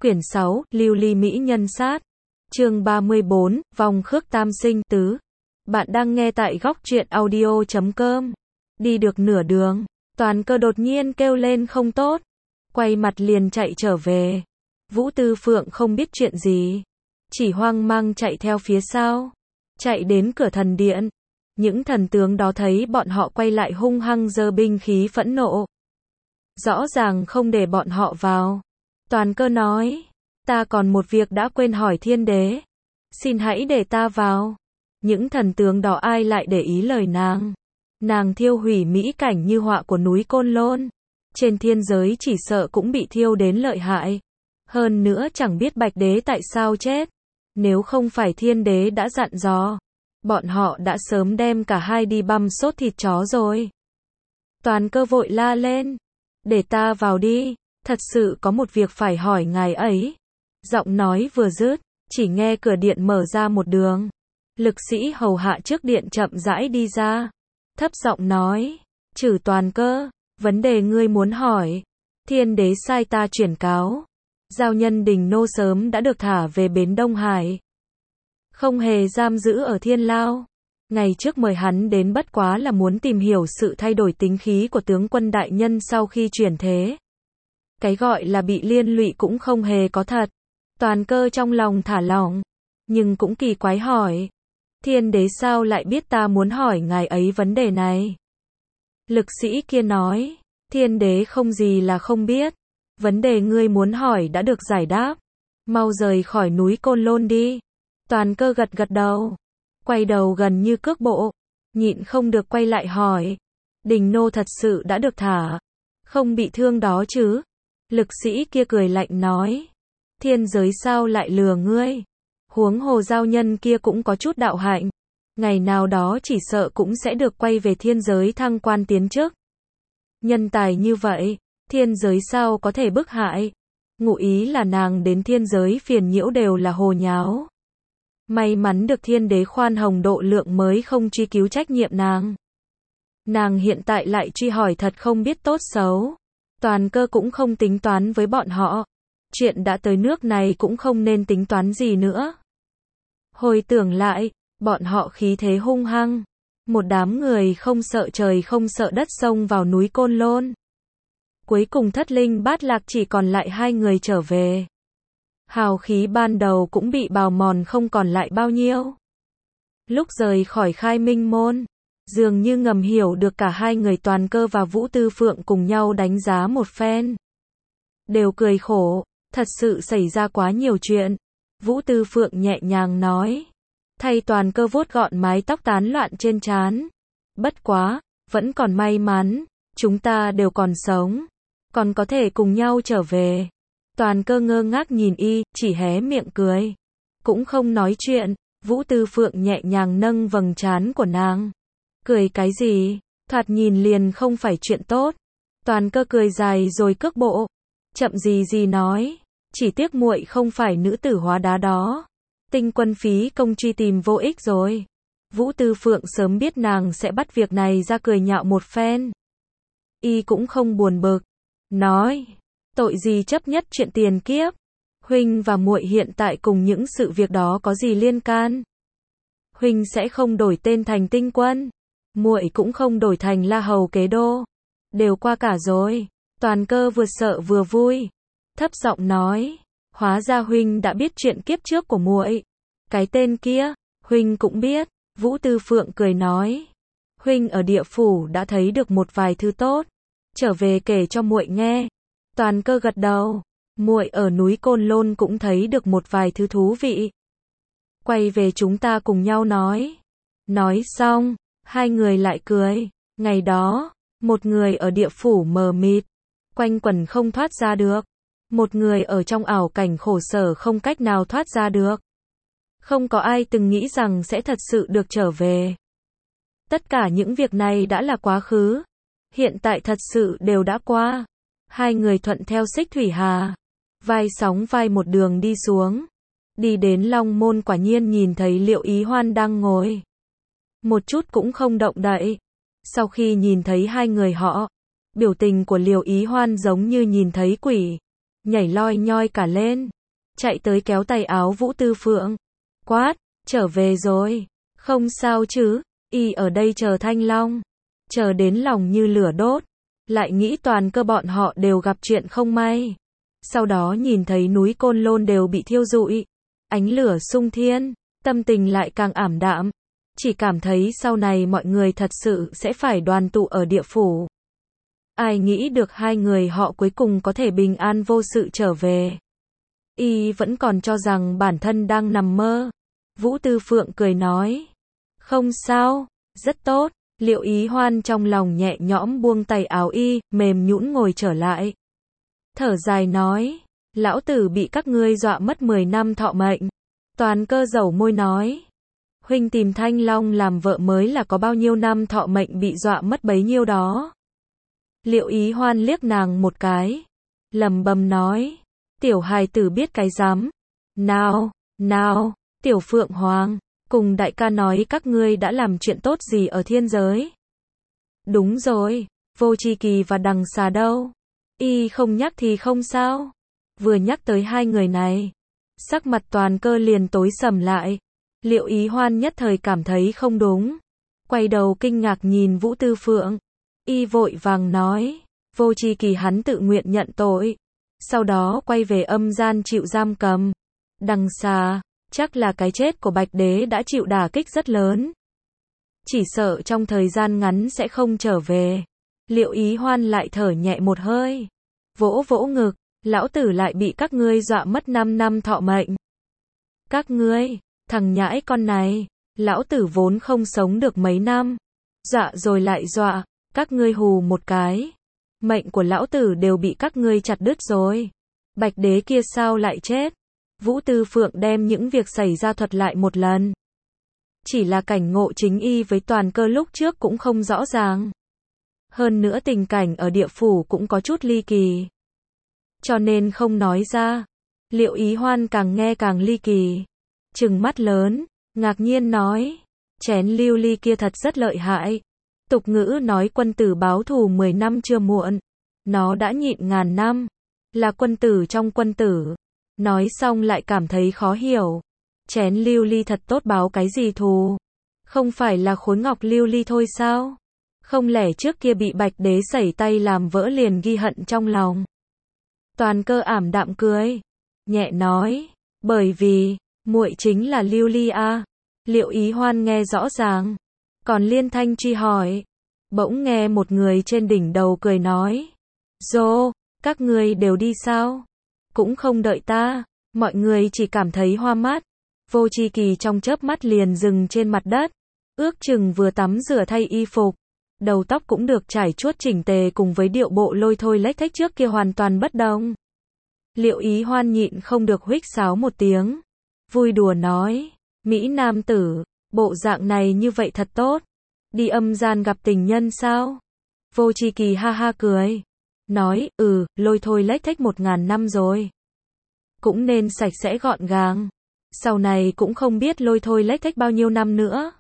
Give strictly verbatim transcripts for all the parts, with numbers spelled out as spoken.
Quyển sáu, Lưu ly mỹ nhân sát. Chương ba mươi bốn, Vòng khước tam sinh tứ. Bạn đang nghe tại góc truyện audio chấm com. Đi được nửa đường, Toàn Cơ đột nhiên kêu lên không tốt, quay mặt liền chạy trở về. Vũ Tư Phượng không biết chuyện gì, chỉ hoang mang chạy theo phía sau, chạy đến cửa thần điện. Những thần tướng đó thấy bọn họ quay lại hung hăng giơ binh khí phẫn nộ, rõ ràng không để bọn họ vào. Toàn Cơ nói, ta còn một việc đã quên hỏi thiên đế, xin hãy để ta vào. Những thần tướng đó ai lại để ý lời nàng. Nàng thiêu hủy mỹ cảnh như họa của núi Côn Lôn, trên thiên giới chỉ sợ cũng bị thiêu đến lợi hại. Hơn nữa chẳng biết Bạch Đế tại sao chết, nếu không phải thiên đế đã dặn dò, bọn họ đã sớm đem cả hai đi băm sốt thịt chó rồi. Toàn Cơ vội la lên, để ta vào đi, thật sự có một việc phải hỏi ngài ấy. Giọng nói vừa dứt, chỉ nghe cửa điện mở ra một đường. Lực sĩ hầu hạ trước điện chậm rãi đi ra, thấp giọng nói, Trử Toàn Cơ, vấn đề ngươi muốn hỏi, thiên đế sai ta chuyển cáo, giao nhân Đình Nô sớm đã được thả về bến Đông Hải, không hề giam giữ ở thiên lao. Ngày trước mời hắn đến bất quá là muốn tìm hiểu sự thay đổi tính khí của tướng quân đại nhân sau khi chuyển thế. Cái gọi là bị liên lụy cũng không hề có thật. Toàn Cơ trong lòng thả lỏng, nhưng cũng kỳ quái hỏi, thiên đế sao lại biết ta muốn hỏi ngài ấy vấn đề này? Lực sĩ kia nói, thiên đế không gì là không biết, vấn đề ngươi muốn hỏi đã được giải đáp, mau rời khỏi núi Côn Lôn đi. Toàn Cơ gật gật đầu, quay đầu gần như cước bộ, nhịn không được quay lại hỏi, Đình Nô thật sự đã được thả, không bị thương đó chứ? Lực sĩ kia cười lạnh nói, thiên giới sao lại lừa ngươi? Huống hồ giao nhân kia cũng có chút đạo hạnh, ngày nào đó chỉ sợ cũng sẽ được quay về thiên giới thăng quan tiến chức. Nhân tài như vậy, thiên giới sao có thể bức hại? Ngụ ý là nàng đến thiên giới phiền nhiễu đều là hồ nháo. May mắn được thiên đế khoan hồng độ lượng mới không truy cứu trách nhiệm nàng. Nàng hiện tại lại truy hỏi thật không biết tốt xấu. Toàn Cơ cũng không tính toán với bọn họ. Chuyện đã tới nước này cũng không nên tính toán gì nữa. Hồi tưởng lại, bọn họ khí thế hung hăng. Một đám người không sợ trời không sợ đất xông vào núi Côn Lôn. Cuối cùng thất linh bát lạc chỉ còn lại hai người trở về. Hào khí ban đầu cũng bị bào mòn không còn lại bao nhiêu. Lúc rời khỏi Khai Minh Môn, dường như ngầm hiểu được cả hai người Toàn Cơ và Vũ Tư Phượng cùng nhau đánh giá một phen. Đều cười khổ, thật sự xảy ra quá nhiều chuyện. Vũ Tư Phượng nhẹ nhàng nói, thay Toàn Cơ vuốt gọn mái tóc tán loạn trên trán. Bất quá, vẫn còn may mắn, chúng ta đều còn sống, còn có thể cùng nhau trở về. Toàn Cơ ngơ ngác nhìn y, chỉ hé miệng cười, cũng không nói chuyện. Vũ Tư Phượng nhẹ nhàng nâng vầng trán của nàng. Cười cái gì, thoạt nhìn liền không phải chuyện tốt. Toàn Cơ cười dài rồi cước bộ, chậm gì gì nói, chỉ tiếc muội không phải nữ tử hóa đá đó. Tinh quân phí công truy tìm vô ích rồi. Vũ Tư Phượng sớm biết nàng sẽ bắt việc này ra cười nhạo một phen. Y cũng không buồn bực, nói, tội gì chấp nhất chuyện tiền kiếp. Huynh và muội hiện tại cùng những sự việc đó có gì liên can? Huynh sẽ không đổi tên thành Tinh quân, muội cũng không đổi thành La Hầu kế đô, đều qua cả rồi. Toàn Cơ vừa sợ vừa vui, thấp giọng nói, hóa ra huynh đã biết chuyện kiếp trước của muội. Cái tên kia, huynh cũng biết. Vũ Tư Phượng cười nói, huynh ở địa phủ đã thấy được một vài thứ tốt, trở về kể cho muội nghe. Toàn Cơ gật đầu, muội ở núi Côn Lôn cũng thấy được một vài thứ thú vị. Quay về chúng ta cùng nhau nói. Nói xong, hai người lại cười. Ngày đó, một người ở địa phủ mờ mịt, quanh quẩn không thoát ra được. Một người ở trong ảo cảnh khổ sở không cách nào thoát ra được. Không có ai từng nghĩ rằng sẽ thật sự được trở về. Tất cả những việc này đã là quá khứ, hiện tại thật sự đều đã qua. Hai người thuận theo Xích Thủy Hà, vai sóng vai một đường đi xuống. Đi đến Long Môn quả nhiên nhìn thấy Liệu Ý Hoan đang ngồi, một chút cũng không động đậy. Sau khi nhìn thấy hai người họ, biểu tình của Liệu Ý Hoan giống như nhìn thấy quỷ. nhảy loi nhoi cả lên, chạy tới kéo tay áo Vũ Tư Phượng, quát, trở về rồi, không sao chứ, y ở đây chờ Thanh Long, chờ đến lòng như lửa đốt, lại nghĩ toàn cơ bọn họ đều gặp chuyện không may. Sau đó nhìn thấy núi Côn Lôn đều bị thiêu rụi, ánh lửa sung thiên, tâm tình lại càng ảm đạm, chỉ cảm thấy sau này mọi người thật sự sẽ phải đoàn tụ ở địa phủ. Ai nghĩ được hai người họ cuối cùng có thể bình an vô sự trở về. Y vẫn còn cho rằng bản thân đang nằm mơ. Vũ Tư Phượng cười nói, không sao, rất tốt. Liệu Ý Hoan trong lòng nhẹ nhõm buông tay áo y, mềm nhũn ngồi trở lại. Thở dài nói, lão tử bị các ngươi dọa mất mười năm thọ mệnh. Toàn cơ dầu môi nói, huynh tìm Thanh Long làm vợ mới là có bao nhiêu năm thọ mệnh bị dọa mất bấy nhiêu đó. Liệu Ý Hoan liếc nàng một cái, lầm bầm nói, tiểu hài tử biết cái rắm. Nào, nào, tiểu Phượng Hoàng, cùng đại ca nói các ngươi đã làm chuyện tốt gì ở thiên giới. Đúng rồi, Vô Tri Kỳ và Đằng Xà đâu? Y không nhắc thì không sao. Vừa nhắc tới hai người này, sắc mặt toàn cơ liền tối sầm lại. Liệu Ý Hoan nhất thời cảm thấy không đúng, quay đầu kinh ngạc nhìn Vũ Tư Phượng. Y vội vàng nói, Vô Tri Kỳ hắn tự nguyện nhận tội, sau đó quay về âm gian chịu giam cầm. Đằng Xà, chắc là cái chết của Bạch Đế đã chịu đả kích rất lớn, chỉ sợ trong thời gian ngắn sẽ không trở về. Liệu Ý Hoan lại thở nhẹ một hơi, vỗ vỗ ngực, lão tử lại bị các ngươi dọa mất năm năm thọ mệnh. Các ngươi, thằng nhãi con này, lão tử vốn không sống được mấy năm, dọa rồi lại dọa, các ngươi hù một cái, mệnh của lão tử đều bị các ngươi chặt đứt rồi. Bạch Đế kia sao lại chết? Vũ Tư Phượng đem những việc xảy ra thuật lại một lần. Chỉ là cảnh ngộ chính y với toàn cơ lúc trước cũng không rõ ràng. Hơn nữa tình cảnh ở địa phủ cũng có chút ly kỳ, cho nên không nói ra. Liệu Ý Hoan càng nghe càng ly kỳ, trừng mắt lớn, ngạc nhiên nói, chén lưu ly kia thật rất lợi hại. Tục ngữ nói quân tử báo thù mười năm chưa muộn, nó đã nhịn ngàn năm, là quân tử trong quân tử. Nói xong lại cảm thấy khó hiểu, chén lưu ly thật tốt báo cái gì thù? Không phải là khối ngọc lưu ly thôi sao? Không lẽ trước kia bị Bạch Đế sẩy tay làm vỡ liền ghi hận trong lòng? Toàn cơ ảm đạm cười, nhẹ nói, bởi vì muội chính là lưu ly a. Liệu Ý Hoan nghe rõ ràng, còn liên thanh truy hỏi. Bỗng nghe một người trên đỉnh đầu cười nói, dô, các ngươi đều đi sao? Cũng không đợi ta. Mọi người chỉ cảm thấy hoa mắt. Vô Tri Kỳ trong chớp mắt liền dừng trên mặt đất, ước chừng vừa tắm rửa thay y phục, đầu tóc cũng được trải chuốt chỉnh tề, cùng với điệu bộ lôi thôi lếch thếch trước kia hoàn toàn bất đồng. Liệu Ý Hoan nhịn không được huýt sáo một tiếng, vui đùa nói, Mỹ nam tử, bộ dạng này như vậy thật tốt. Đi âm gian gặp tình nhân sao? Vô Tri Kỳ ha ha cười, nói, ừ, lôi thôi lếch thếch một ngàn năm rồi, cũng nên sạch sẽ gọn gàng, sau này cũng không biết lôi thôi lếch thếch bao nhiêu năm nữa.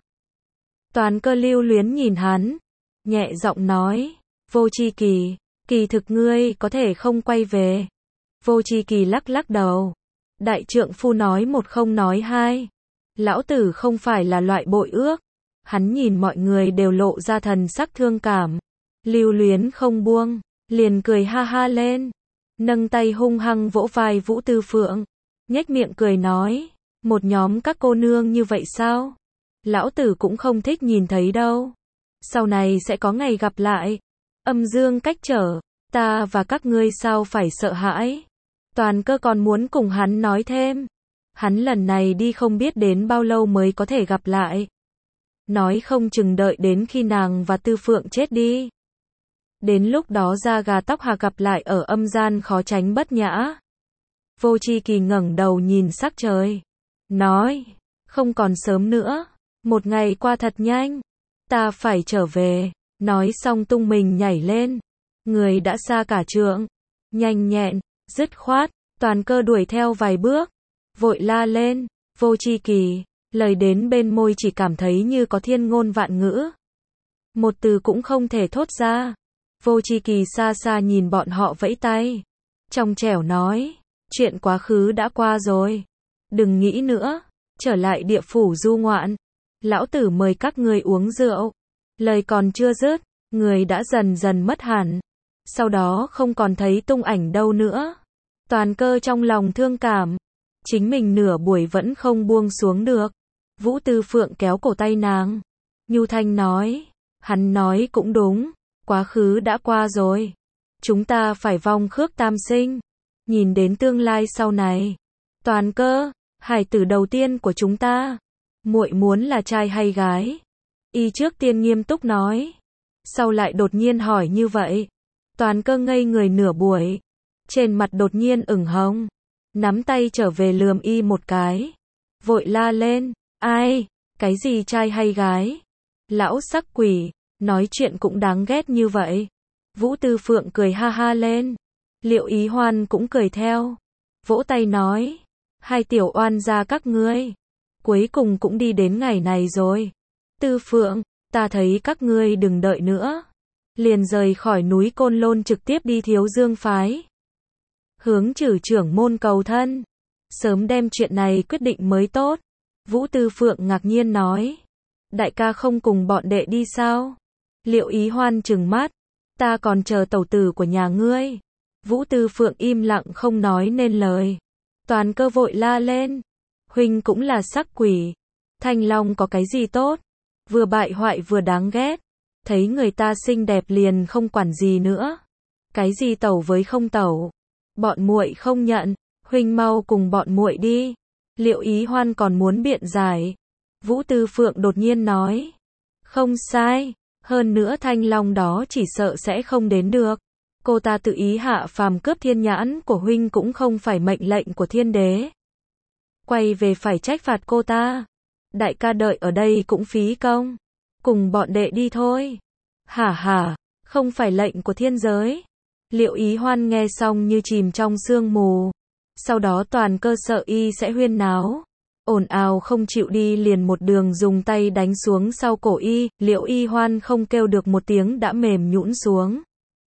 Toàn cơ lưu luyến nhìn hắn, nhẹ giọng nói, Vô Tri Kỳ, kỳ thực ngươi có thể không quay về. Vô Tri Kỳ lắc lắc đầu, đại trượng phu nói một không nói hai, lão tử không phải là loại bội ước. Hắn nhìn mọi người đều lộ ra thần sắc thương cảm, lưu luyến không buông, liền cười ha ha lên, nâng tay hung hăng vỗ vai Vũ Tư Phượng, nhếch miệng cười nói, một nhóm các cô nương như vậy sao? Lão tử cũng không thích nhìn thấy đâu. Sau này sẽ có ngày gặp lại. Âm dương cách trở, ta và các ngươi sao phải sợ hãi? Toàn cơ còn muốn cùng hắn nói thêm. Hắn lần này đi không biết đến bao lâu mới có thể gặp lại. Nói không chừng đợi đến khi nàng và Tư Phượng chết đi. Đến lúc đó da gà tóc hà gặp lại ở âm gian khó tránh bất nhã. Vô Tri Kỳ ngẩng đầu nhìn sắc trời, nói, không còn sớm nữa, một ngày qua thật nhanh, ta phải trở về. Nói xong tung mình nhảy lên, người đã xa cả trượng, nhanh nhẹn, dứt khoát. Toàn cơ đuổi theo vài bước, vội la lên, Vô Tri Kỳ, lời đến bên môi chỉ cảm thấy như có thiên ngôn vạn ngữ, một từ cũng không thể thốt ra. Vô Tri Kỳ xa xa nhìn bọn họ vẫy tay, trong trẻo nói, chuyện quá khứ đã qua rồi. Đừng nghĩ nữa, trở lại địa phủ du ngoạn. Lão tử mời các ngươi uống rượu. Lời còn chưa dứt, người đã dần dần mất hẳn. Sau đó không còn thấy tung ảnh đâu nữa. Toàn Cơ trong lòng thương cảm. Chính mình nửa buổi vẫn không buông xuống được. Vũ Tư Phượng kéo cổ tay nàng. Nhu thanh nói, hắn nói cũng đúng, quá khứ đã qua rồi. Chúng ta phải vong khước tam sinh, nhìn đến tương lai sau này. Toàn Cơ, hải tử đầu tiên của chúng ta, muội muốn là trai hay gái? Y trước tiên nghiêm túc nói, sau lại đột nhiên hỏi như vậy. Toàn Cơ ngây người nửa buổi, trên mặt đột nhiên ửng hồng, nắm tay trở về lườm y một cái, vội la lên, ai, cái gì trai hay gái? Lão sắc quỷ, nói chuyện cũng đáng ghét như vậy. Vũ Tư Phượng cười ha ha lên. Liệu Ý Hoan cũng cười theo, vỗ tay nói, hai tiểu oan gia các ngươi, cuối cùng cũng đi đến ngày này rồi. Tư Phượng, ta thấy các ngươi đừng đợi nữa, liền rời khỏi núi Côn Lôn trực tiếp đi Thiếu Dương phái, hướng Trử trưởng môn cầu thân, sớm đem chuyện này quyết định mới tốt. Vũ Tư Phượng ngạc nhiên nói, đại ca không cùng bọn đệ đi sao? Liệu Ý Hoan trừng mắt, ta còn chờ tẩu tử của nhà ngươi. Vũ Tư Phượng im lặng không nói nên lời. Toàn Cơ vội la lên, huynh cũng là sắc quỷ, Thanh Long có cái gì tốt, vừa bại hoại vừa đáng ghét, thấy người ta xinh đẹp liền không quản gì nữa. Cái gì tẩu với không tẩu, bọn muội không nhận, huynh mau cùng bọn muội đi. Liệu Ý Hoan còn muốn biện giải. Vũ Tư Phượng đột nhiên nói, không sai, hơn nữa Thanh Long đó chỉ sợ sẽ không đến được. Cô ta tự ý hạ phàm cướp thiên nhãn của huynh cũng không phải mệnh lệnh của thiên đế. Quay về phải trách phạt cô ta. Đại ca đợi ở đây cũng phí công. Cùng bọn đệ đi thôi. Hả hả, không phải lệnh của thiên giới. Liệu Ý Hoan nghe xong như chìm trong sương mù. Sau đó Toàn Cơ sợ y sẽ huyên náo, ồn ào không chịu đi liền một đường dùng tay đánh xuống sau cổ y. Liệu Y Hoan không kêu được một tiếng đã mềm nhũn xuống.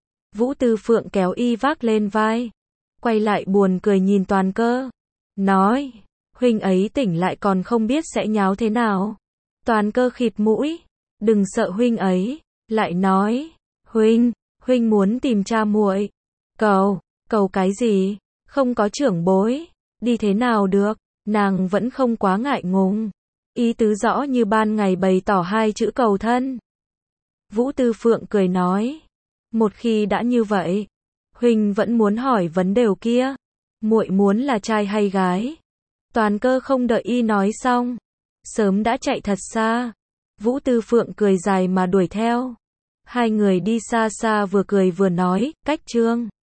Vũ Tư Phượng kéo y vác lên vai, quay lại buồn cười nhìn Toàn Cơ, nói, huynh ấy tỉnh lại còn không biết sẽ nháo thế nào. Toàn Cơ khịt mũi, đừng sợ huynh ấy, lại nói, huynh, huynh muốn tìm cha muội. Cầu, cầu cái gì? Không có trưởng bối, đi thế nào được? Nàng vẫn không quá ngại ngùng, ý tứ rõ như ban ngày bày tỏ hai chữ cầu thân. Vũ Tư Phượng cười nói, một khi đã như vậy, huynh vẫn muốn hỏi vấn đề kia, muội muốn là trai hay gái? Toàn Cơ không đợi y nói xong, sớm đã chạy thật xa. Vũ Tư Phượng cười dài mà đuổi theo. Hai người đi xa xa vừa cười vừa nói, cách chương